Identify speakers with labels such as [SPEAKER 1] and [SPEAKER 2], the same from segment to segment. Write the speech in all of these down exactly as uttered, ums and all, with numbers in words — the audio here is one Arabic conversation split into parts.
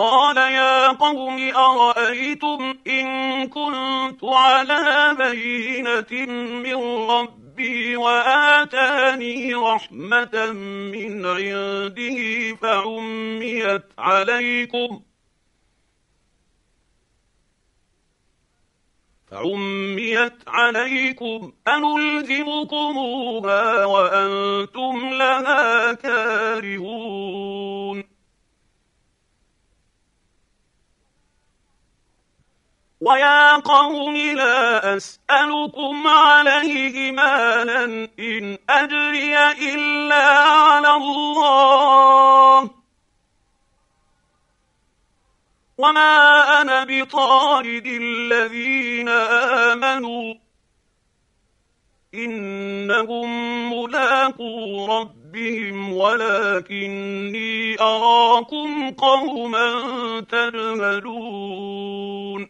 [SPEAKER 1] قال يا قوم أرأيتم إن كنت على بينة من ربي وآتاني رحمة من عنده فعميت عليكم فعميت عليكم أنلزمكموها وأنتم لها كارهون ويا قوم لا أسألكم عليه مالا إن أجري إلا على الله وما أنا بطارد الذين آمنوا إنهم ملاقو ربهم ولكني أراكم قوما تجهلون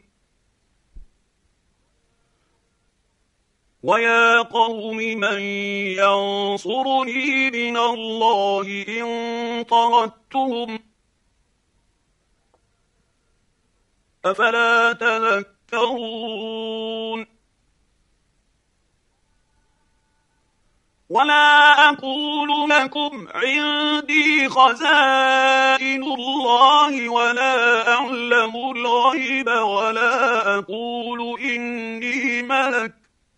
[SPEAKER 1] ويا قوم من ينصرني من الله إن طردتهم أفلا تذكرون ولا أقول لكم عندي خزائن الله ولا أعلم الغيب ولا أقول إني ملك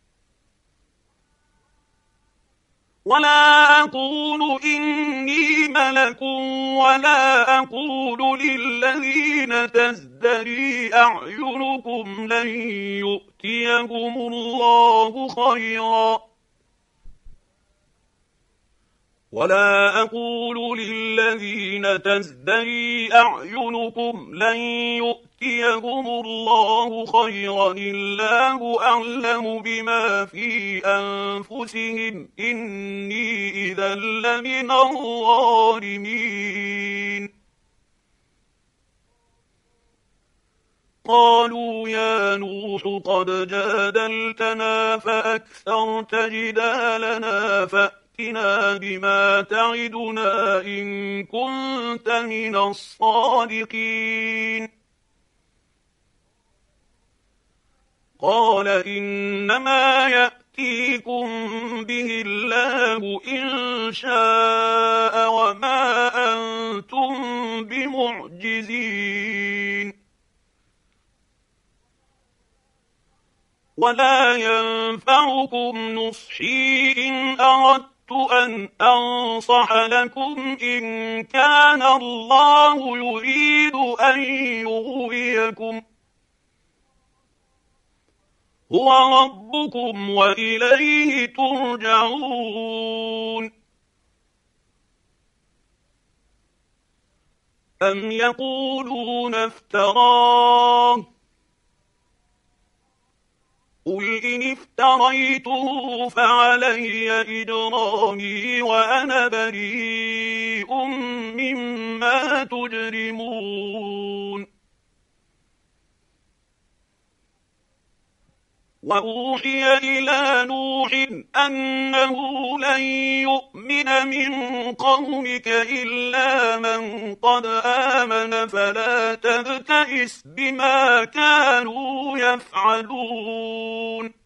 [SPEAKER 1] ولا أقول إني ملك ولا أقول للذين تزدري أعينكم لن يؤتيهم الله خيرا ولا أقول للذين تزدري أعينكم لن يؤتيهم الله خيرا الله أعلم بما في أنفسهم إني إذا لمن الظالمين قالوا يا نوح قد جادلتنا فأكثرت جدالنا فأتنا بما تعدنا إن كنت من الصادقين قال إنما يأتيكم به الله إن شاء وما أنتم بمعجزين ولا ينفعكم نصحي إن أردت أن أنصح لكم إن كان الله يريد أن يغويكم هو ربكم وإليه ترجعون أم يقولون افتراه قل إن افتريته فعلي إجرامي وأنا بريء مما تجرمون وأوحي إلى نوح أنه لن يؤمن من قومك إلا من قد آمن فلا تبتئس بما كانوا يفعلون